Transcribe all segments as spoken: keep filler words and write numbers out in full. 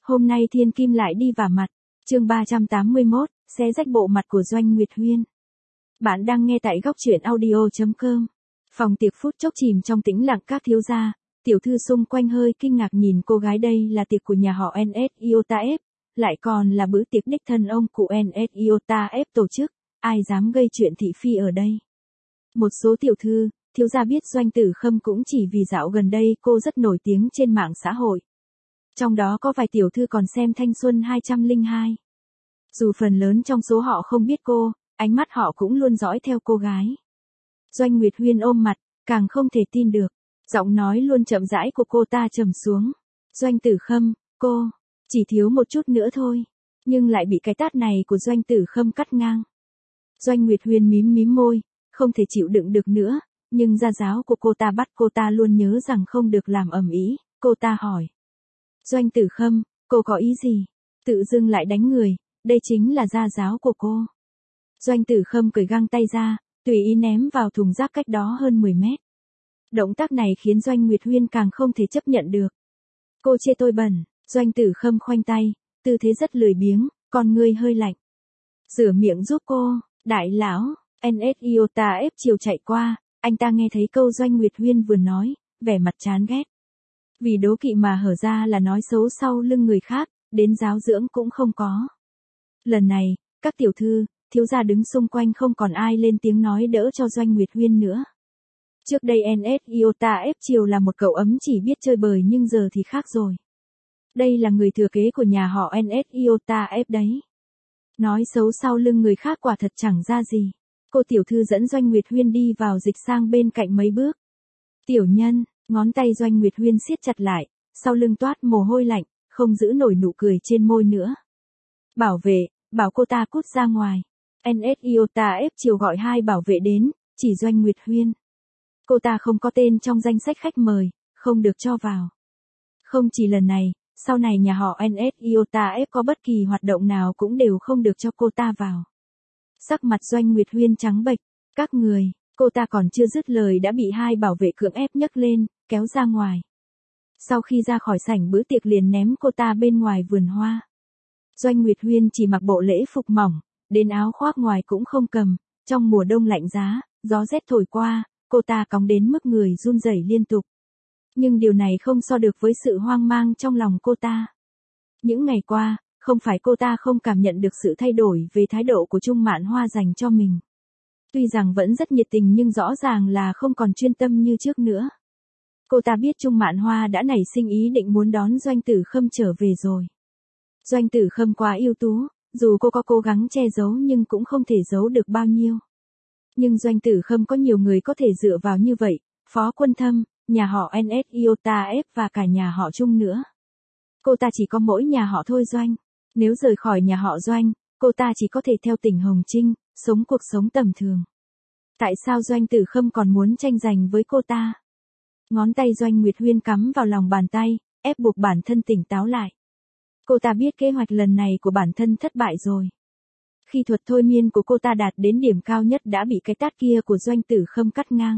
Hôm nay thiên kim lại đi vả mặt. Chương ba trăm tám mươi mốt, xé rách bộ mặt của Doanh Nguyệt Huyên. Bạn đang nghe tại góc truyện audio chấm com. Phòng tiệc phút chốc chìm trong tĩnh lặng các thiếu gia, tiểu thư xung quanh hơi kinh ngạc nhìn cô gái đây là tiệc của nhà họ en ét Iota F, lại còn là bữa tiệc đích thân ông cụ en ét Iota F tổ chức, ai dám gây chuyện thị phi ở đây. Một số tiểu thư, thiếu gia biết Doanh Tử Khâm cũng chỉ vì dạo gần đây cô rất nổi tiếng trên mạng xã hội. Trong đó có vài tiểu thư còn xem Thanh Xuân hai không không hai. Dù phần lớn trong số họ không biết cô, ánh mắt họ cũng luôn dõi theo cô gái. Doanh Nguyệt Huyên ôm mặt, càng không thể tin được. Giọng nói luôn chậm rãi của cô ta trầm xuống. Doanh Tử Khâm, cô, chỉ thiếu một chút nữa thôi. Nhưng lại bị cái tát này của Doanh Tử Khâm cắt ngang. Doanh Nguyệt Huyên mím mím môi, không thể chịu đựng được nữa. Nhưng gia giáo của cô ta bắt cô ta luôn nhớ rằng không được làm ầm ĩ. Cô ta hỏi. Doanh Tử Khâm, cô có ý gì? Tự dưng lại đánh người, đây chính là gia giáo của cô. Doanh Tử Khâm cởi găng tay ra, tùy ý ném vào thùng rác cách đó hơn mười mét. Động tác này khiến Doanh Nguyệt Huyên càng không thể chấp nhận được. Cô chê tôi bẩn, Doanh Tử Khâm khoanh tay, tư thế rất lười biếng, con ngươi hơi lạnh. Rửa miệng giúp cô, đại lão, en ét Iota F chiều chạy qua, anh ta nghe thấy câu Doanh Nguyệt Huyên vừa nói, vẻ mặt chán ghét. Vì đố kỵ mà hở ra là nói xấu sau lưng người khác, đến giáo dưỡng cũng không có. Lần này, các tiểu thư, thiếu gia đứng xung quanh không còn ai lên tiếng nói đỡ cho Doanh Nguyệt Huyên nữa. Trước đây en ét Iota F chiều là một cậu ấm chỉ biết chơi bời nhưng giờ thì khác rồi. Đây là người thừa kế của nhà họ en ét Iota F đấy. Nói xấu sau lưng người khác quả thật chẳng ra gì. Cô tiểu thư dẫn Doanh Nguyệt Huyên đi vào dịch sang bên cạnh mấy bước. Tiểu nhân, ngón tay Doanh Nguyệt Huyên siết chặt lại, sau lưng toát mồ hôi lạnh, không giữ nổi nụ cười trên môi nữa. Bảo vệ, bảo cô ta cút ra ngoài. en ét Iota F chiều gọi hai bảo vệ đến, chỉ Doanh Nguyệt Huyên. Cô ta không có tên trong danh sách khách mời, không được cho vào. Không chỉ lần này, sau này nhà họ en ét Iota F có bất kỳ hoạt động nào cũng đều không được cho cô ta vào. Sắc mặt Doanh Nguyệt Huyên trắng bệch, các người, cô ta còn chưa dứt lời đã bị hai bảo vệ cưỡng ép nhấc lên, kéo ra ngoài. Sau khi ra khỏi sảnh bữa tiệc liền ném cô ta bên ngoài vườn hoa. Doanh Nguyệt Huyên chỉ mặc bộ lễ phục mỏng, đến áo khoác ngoài cũng không cầm, trong mùa đông lạnh giá, gió rét thổi qua, cô ta cóng đến mức người run rẩy liên tục. Nhưng điều này không so được với sự hoang mang trong lòng cô ta. Những ngày qua, không phải cô ta không cảm nhận được sự thay đổi về thái độ của Trung Mạn Hoa dành cho mình. Tuy rằng vẫn rất nhiệt tình nhưng rõ ràng là không còn chuyên tâm như trước nữa. Cô ta biết Trung Mạn Hoa đã nảy sinh ý định muốn đón Doanh Tử Khâm trở về rồi. Doanh Tử Khâm quá ưu tú, dù cô có cố gắng che giấu nhưng cũng không thể giấu được bao nhiêu. Nhưng Doanh Tử Khâm có nhiều người có thể dựa vào như vậy, Phó Quân Thâm, nhà họ en ét Iota F và cả nhà họ Trung nữa. Cô ta chỉ có mỗi nhà họ thôi Doanh. Nếu rời khỏi nhà họ Doanh, cô ta chỉ có thể theo Tỉnh Hồng Trinh, sống cuộc sống tầm thường. Tại sao Doanh Tử Khâm còn muốn tranh giành với cô ta? Ngón tay Doanh Nguyệt Huyên cắm vào lòng bàn tay, ép buộc bản thân tỉnh táo lại. Cô ta biết kế hoạch lần này của bản thân thất bại rồi. Khi thuật thôi miên của cô ta đạt đến điểm cao nhất đã bị cái tát kia của Doanh Tử Khâm cắt ngang.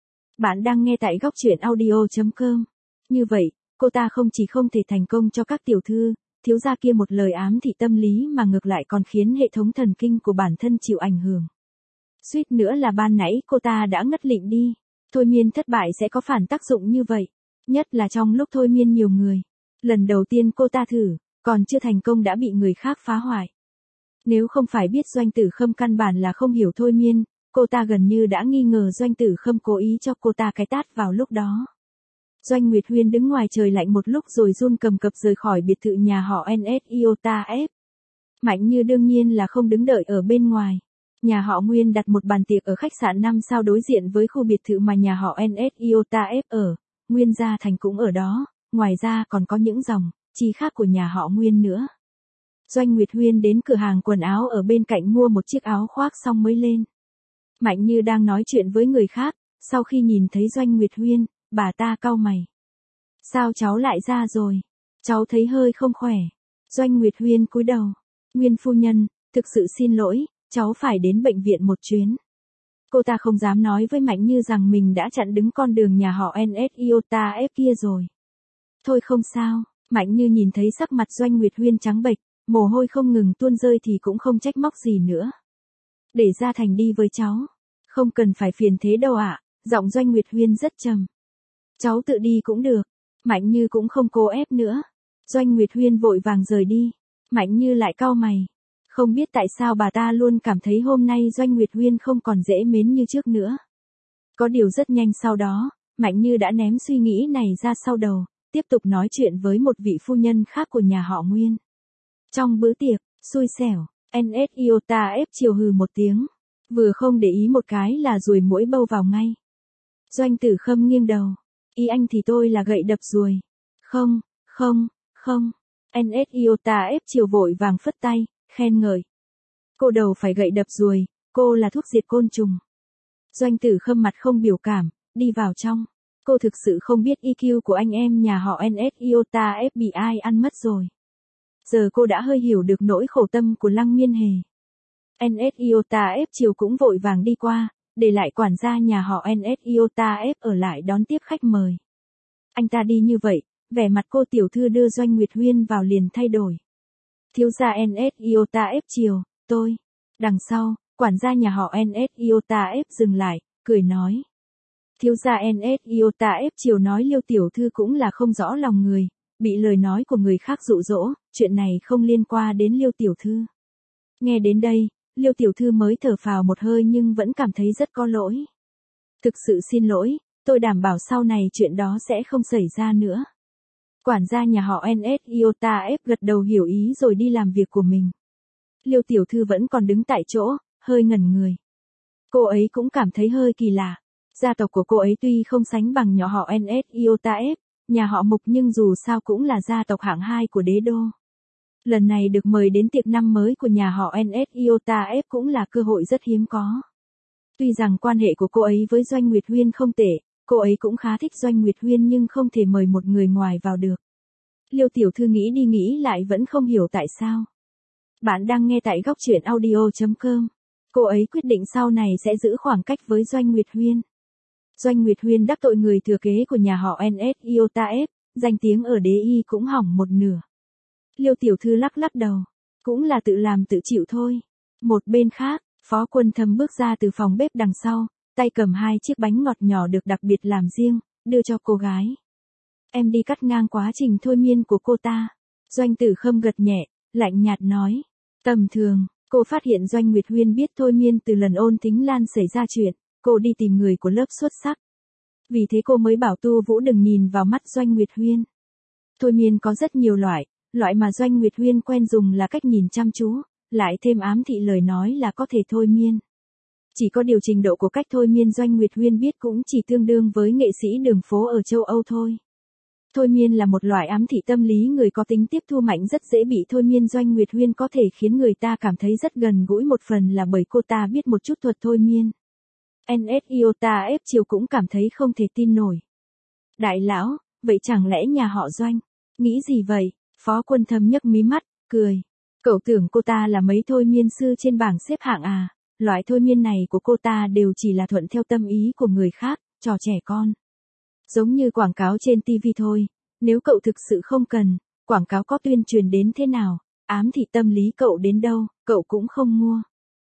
Bạn đang nghe tại góc truyện audio chấm com. Như vậy, cô ta không chỉ không thể thành công cho các tiểu thư, thiếu gia kia một lời ám thị tâm lý mà ngược lại còn khiến hệ thống thần kinh của bản thân chịu ảnh hưởng. Suýt nữa là ban nãy cô ta đã ngất lịm đi. Thôi miên thất bại sẽ có phản tác dụng như vậy. Nhất là trong lúc thôi miên nhiều người. Lần đầu tiên cô ta thử, còn chưa thành công đã bị người khác phá hoại. Nếu không phải biết Doanh Tử Khâm căn bản là không hiểu thôi miên, cô ta gần như đã nghi ngờ Doanh Tử Khâm cố ý cho cô ta cái tát vào lúc đó. Doanh Nguyệt Huyên đứng ngoài trời lạnh một lúc rồi run cầm cập rời khỏi biệt thự nhà họ en ét Iota F. Mạnh Như đương nhiên là không đứng đợi ở bên ngoài. Nhà họ Nguyên đặt một bàn tiệc ở khách sạn năm sao đối diện với khu biệt thự mà nhà họ en ét Iota F ở. Nguyên Gia Thành cũng ở đó, ngoài ra còn có những dòng, chi khác của nhà họ Nguyên nữa. Doanh Nguyệt Huyên đến cửa hàng quần áo ở bên cạnh mua một chiếc áo khoác xong mới lên. Mạnh Như đang nói chuyện với người khác, sau khi nhìn thấy Doanh Nguyệt Huyên, bà ta cau mày. Sao cháu lại ra rồi? Cháu thấy hơi không khỏe. Doanh Nguyệt Huyên cúi đầu. Nguyên phu nhân, thực sự xin lỗi, cháu phải đến bệnh viện một chuyến. Cô ta không dám nói với Mạnh Như rằng mình đã chặn đứng con đường nhà họ en ét Iota F kia rồi. Thôi không sao, Mạnh Như nhìn thấy sắc mặt Doanh Nguyệt Huyên trắng bệch, mồ hôi không ngừng tuôn rơi thì cũng không trách móc gì nữa. Để Gia Thành đi với cháu. Không cần phải phiền thế đâu ạ, giọng Doanh Nguyệt Huyên rất trầm. Cháu tự đi cũng được. Mạnh Như cũng không cố ép nữa. Doanh Nguyệt Huyên vội vàng rời đi. Mạnh Như lại cau mày. Không biết tại sao bà ta luôn cảm thấy hôm nay Doanh Nguyệt Huyên không còn dễ mến như trước nữa. Có điều rất nhanh sau đó, Mạnh Như đã ném suy nghĩ này ra sau đầu, tiếp tục nói chuyện với một vị phu nhân khác của nhà họ Nguyên. Trong bữa tiệc, xui xẻo, en ét Iota ép chiều hừ một tiếng. Vừa không để ý một cái là ruồi muỗi bâu vào ngay. Doanh Tử Khâm nghiêng đầu. Ý anh thì tôi là gậy đập ruồi. Không, không, không. en ét Iota ép chiều vội vàng phất tay, khen ngợi. Cô đầu phải gậy đập ruồi, cô là thuốc diệt côn trùng. Doanh Tử Khâm mặt không biểu cảm, đi vào trong. Cô thực sự không biết i kiu của anh em nhà họ en ét Iota ép bị ai ăn mất rồi. Giờ cô đã hơi hiểu được nỗi khổ tâm của Lăng Miên Hề. en ét Iota ép chiều cũng vội vàng đi qua, để lại quản gia nhà họ en ét Iota ép ở lại đón tiếp khách mời. Anh ta đi như vậy, vẻ mặt cô tiểu thư đưa Doanh Nguyệt Huyên vào liền thay đổi. Thiếu gia en ét Iota ép chiều, tôi. Đằng sau, quản gia nhà họ en ét Iota ép dừng lại, cười nói. Thiếu gia en ét Iota ép chiều nói Liêu tiểu thư cũng là không rõ lòng người, bị lời nói của người khác dụ dỗ, chuyện này không liên quan đến Liêu tiểu thư. Nghe đến đây, Liêu tiểu thư mới thở phào một hơi nhưng vẫn cảm thấy rất có lỗi. Thực sự xin lỗi, tôi đảm bảo sau này chuyện đó sẽ không xảy ra nữa. Quản gia nhà họ en ét Iota ép gật đầu hiểu ý rồi đi làm việc của mình. Liêu tiểu thư vẫn còn đứng tại chỗ, hơi ngẩn người. Cô ấy cũng cảm thấy hơi kỳ lạ. Gia tộc của cô ấy tuy không sánh bằng nhỏ họ en ét Iota ép, nhà họ Mục nhưng dù sao cũng là gia tộc hạng hai của đế đô. Lần này được mời đến tiệc năm mới của nhà họ en ét Iota ép cũng là cơ hội rất hiếm có. Tuy rằng quan hệ của cô ấy với Doanh Nguyệt Huyên không tệ, cô ấy cũng khá thích Doanh Nguyệt Huyên nhưng không thể mời một người ngoài vào được. Liêu tiểu thư nghĩ đi nghĩ lại vẫn không hiểu tại sao. Bạn đang nghe tại góc truyện audio chấm com. Cô ấy quyết định sau này sẽ giữ khoảng cách với Doanh Nguyệt Huyên. Doanh Nguyệt Huyên đắc tội người thừa kế của nhà họ en ét Iota ép, danh tiếng ở đế y cũng hỏng một nửa. Liêu tiểu thư lắc lắc đầu, cũng là tự làm tự chịu thôi. Một bên khác, Phó Quân Thâm bước ra từ phòng bếp đằng sau, tay cầm hai chiếc bánh ngọt nhỏ được đặc biệt làm riêng, đưa cho cô gái. Em đi cắt ngang quá trình thôi miên của cô ta. Doanh Tử Khâm gật nhẹ, lạnh nhạt nói. Tầm thường, cô phát hiện Doanh Nguyệt Huyên biết thôi miên từ lần Ôn Thính Lan xảy ra chuyện, cô đi tìm người của lớp xuất sắc. Vì thế cô mới bảo Tu Vũ đừng nhìn vào mắt Doanh Nguyệt Huyên. Thôi miên có rất nhiều loại, loại mà Doanh Nguyệt Huyên quen dùng là cách nhìn chăm chú, lại thêm ám thị lời nói là có thể thôi miên. Chỉ có điều trình độ của cách thôi miên Doanh Nguyệt Huyên biết cũng chỉ tương đương với nghệ sĩ đường phố ở châu Âu thôi. Thôi miên là một loại ám thị tâm lý người có tính tiếp thu mạnh rất dễ bị thôi miên. Doanh Nguyệt Huyên có thể khiến người ta cảm thấy rất gần gũi một phần là bởi cô ta biết một chút thuật thôi miên. en ét Iota ép chiều cũng cảm thấy không thể tin nổi. Đại lão, vậy chẳng lẽ nhà họ Doanh, nghĩ gì vậy? Phó Quân Thâm nhấc mí mắt, cười. Cậu tưởng cô ta là mấy thôi miên sư trên bảng xếp hạng à? Loại thôi miên này của cô ta đều chỉ là thuận theo tâm ý của người khác, trò trẻ con. Giống như quảng cáo trên ti vi thôi, nếu cậu thực sự không cần, quảng cáo có tuyên truyền đến thế nào, ám thị tâm lý cậu đến đâu, cậu cũng không mua.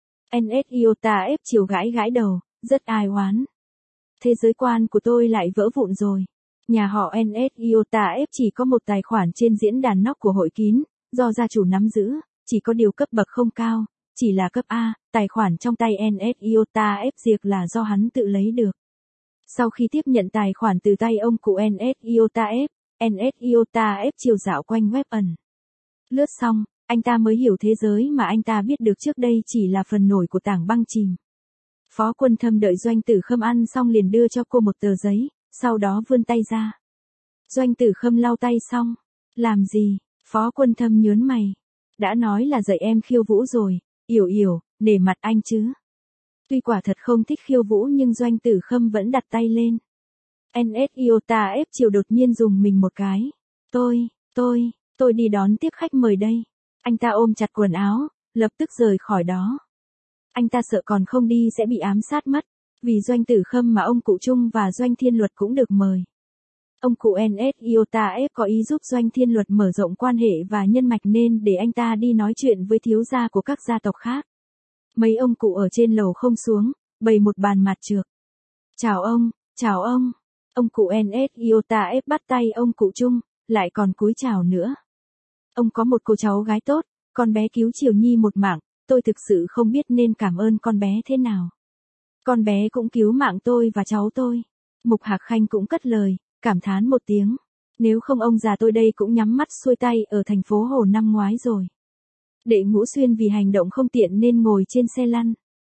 en ét Iota ép chiều gãi gãi đầu, rất ai oán. Thế giới quan của tôi lại vỡ vụn rồi. Nhà họ en ét Iota ép chỉ có một tài khoản trên diễn đàn nóc của hội kín, do gia chủ nắm giữ, chỉ có điều cấp bậc không cao, chỉ là cấp A, tài khoản trong tay en ét Iota ép diệt là do hắn tự lấy được. Sau khi tiếp nhận tài khoản từ tay ông cụ en ét Iota ép, en ét Iota ép chiều dạo quanh web ẩn. Lướt xong, anh ta mới hiểu thế giới mà anh ta biết được trước đây chỉ là phần nổi của tảng băng chìm. Phó Quân Thâm đợi Doanh Tử Khâm ăn xong liền đưa cho cô một tờ giấy, sau đó vươn tay ra. Doanh Tử Khâm lau tay xong. Làm gì? Phó Quân Thâm nhớn mày. Đã nói là dạy em khiêu vũ rồi, Yểu Yểu, nể mặt anh chứ. Tuy quả thật không thích khiêu vũ nhưng Doanh Tử Khâm vẫn đặt tay lên. en ét Iota ép chiều đột nhiên dùng mình một cái. Tôi, tôi, tôi đi đón tiếp khách mời đây. Anh ta ôm chặt quần áo, lập tức rời khỏi đó. Anh ta sợ còn không đi sẽ bị ám sát mất. Vì Doanh Tử Khâm mà ông cụ Trung và Doanh Thiên Luật cũng được mời. Ông cụ en ét Iota F có ý giúp Doanh Thiên Luật mở rộng quan hệ và nhân mạch nên để anh ta đi nói chuyện với thiếu gia của các gia tộc khác. Mấy ông cụ ở trên lầu không xuống, bày một bàn mạt trược. Chào ông, chào ông. Ông cụ en ét Iota F bắt tay ông cụ Trung, lại còn cúi chào nữa. Ông có một cô cháu gái tốt, con bé cứu Triều Nhi một mạng, tôi thực sự không biết nên cảm ơn con bé thế nào. Con bé cũng cứu mạng tôi và cháu tôi. Mục Hạc Khanh cũng cất lời, cảm thán một tiếng. Nếu không ông già tôi đây cũng nhắm mắt xuôi tay ở thành phố Hồ năm ngoái rồi. Đệ Ngũ Xuyên vì hành động không tiện nên ngồi trên xe lăn.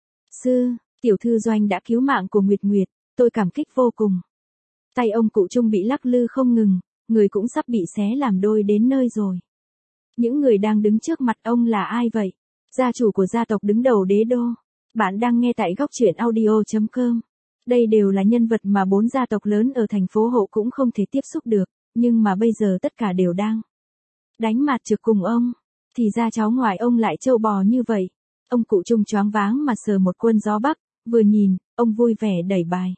Sư, tiểu thư Doanh đã cứu mạng của Nguyệt Nguyệt, tôi cảm kích vô cùng. Tay ông cụ Trung bị lắc lư không ngừng, người cũng sắp bị xé làm đôi đến nơi rồi. Những người đang đứng trước mặt ông là ai vậy? Gia chủ của gia tộc đứng đầu Đế Đô. Bạn đang nghe tại góc truyện audio chấm com. Đây đều là nhân vật mà bốn gia tộc lớn ở thành phố Hộ cũng không thể tiếp xúc được, nhưng mà bây giờ tất cả đều đang đánh mạt trược cùng ông. Thì ra cháu ngoại ông lại trâu bò như vậy. Ông cụ Trung choáng váng mà sờ một quân gió bắc, vừa nhìn, ông vui vẻ đẩy bài.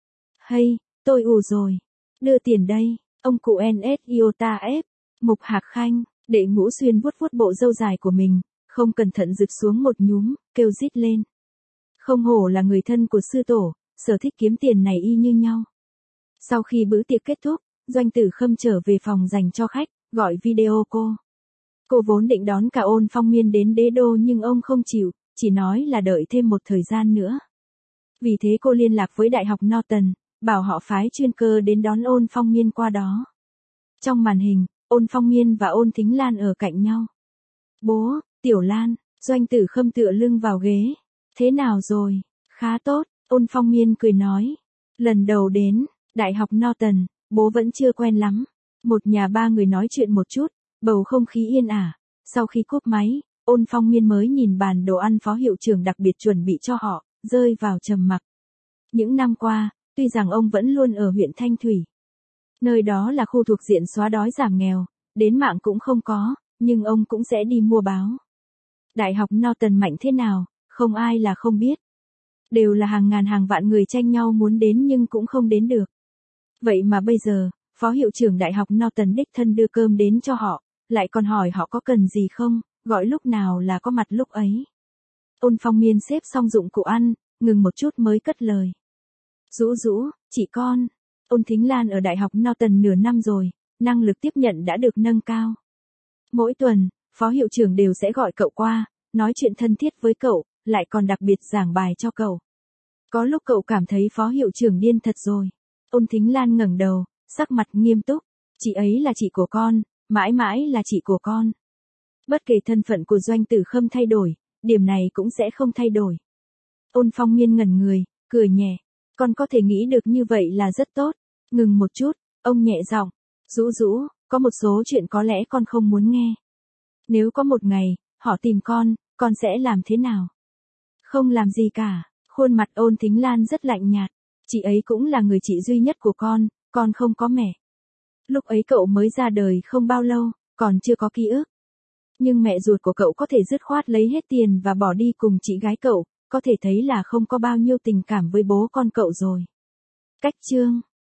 Hay, tôi ù rồi. Đưa tiền đây, ông cụ en ét Iota F. Mục Hạc Khanh, Đệ Ngũ Xuyên vuốt vuốt bộ râu dài của mình, không cẩn thận rực xuống một nhúm, kêu rít lên. Không hổ là người thân của sư tổ, sở thích kiếm tiền này y như nhau. Sau khi bữa tiệc kết thúc, Doanh Tử Khâm trở về phòng dành cho khách, gọi video cô. Cô vốn định đón cả Ôn Phong Miên đến Đế Đô nhưng ông không chịu, chỉ nói là đợi thêm một thời gian nữa. Vì thế cô liên lạc với Đại học Norton, bảo họ phái chuyên cơ đến đón Ôn Phong Miên qua đó. Trong màn hình, Ôn Phong Miên và Ôn Thính Lan ở cạnh nhau. Bố, Tiểu Lan, Doanh Tử Khâm tựa lưng vào ghế. Thế nào rồi? Khá tốt, Ôn Phong Miên cười nói. Lần đầu đến, Đại học Norton, bố vẫn chưa quen lắm. Một nhà ba người nói chuyện một chút, bầu không khí yên ả. Sau khi cúp máy, Ôn Phong Miên mới nhìn bàn đồ ăn phó hiệu trưởng đặc biệt chuẩn bị cho họ, rơi vào trầm mặc. Những năm qua, tuy rằng ông vẫn luôn ở huyện Thanh Thủy. Nơi đó là khu thuộc diện xóa đói giảm nghèo, đến mạng cũng không có, nhưng ông cũng sẽ đi mua báo. Đại học Norton mạnh thế nào, không ai là không biết. Đều là hàng ngàn hàng vạn người tranh nhau muốn đến nhưng cũng không đến được. Vậy mà bây giờ, phó hiệu trưởng Đại học Norton đích thân đưa cơm đến cho họ, lại còn hỏi họ có cần gì không, gọi lúc nào là có mặt lúc ấy. Ôn Phong Miên xếp xong dụng cụ ăn, ngừng một chút mới cất lời. Rũ rũ, chị con. Ôn Thính Lan ở Đại học Norton nửa năm rồi, năng lực tiếp nhận đã được nâng cao. Mỗi tuần, phó hiệu trưởng đều sẽ gọi cậu qua, nói chuyện thân thiết với cậu, lại còn đặc biệt giảng bài cho cậu. Có lúc cậu cảm thấy phó hiệu trưởng điên thật rồi. Ôn Thính Lan ngẩng đầu, sắc mặt nghiêm túc. Chị ấy là chị của con, mãi mãi là chị của con. Bất kể thân phận của Doanh Tử Khâm thay đổi, điểm này cũng sẽ không thay đổi. Ôn Phong Miên ngẩn người, cười nhẹ. Con có thể nghĩ được như vậy là rất tốt. Ngừng một chút, ông nhẹ giọng. Rũ rũ, có một số chuyện có lẽ con không muốn nghe. Nếu có một ngày, họ tìm con, con sẽ làm thế nào? Không làm gì cả. Khuôn mặt Ôn Thính Lan rất lạnh nhạt. Chị ấy cũng là người chị duy nhất của con, con không có mẹ. Lúc ấy cậu mới ra đời không bao lâu, còn chưa có ký ức. Nhưng mẹ ruột của cậu có thể dứt khoát lấy hết tiền và bỏ đi cùng chị gái cậu, có thể thấy là không có bao nhiêu tình cảm với bố con cậu rồi. Cách chương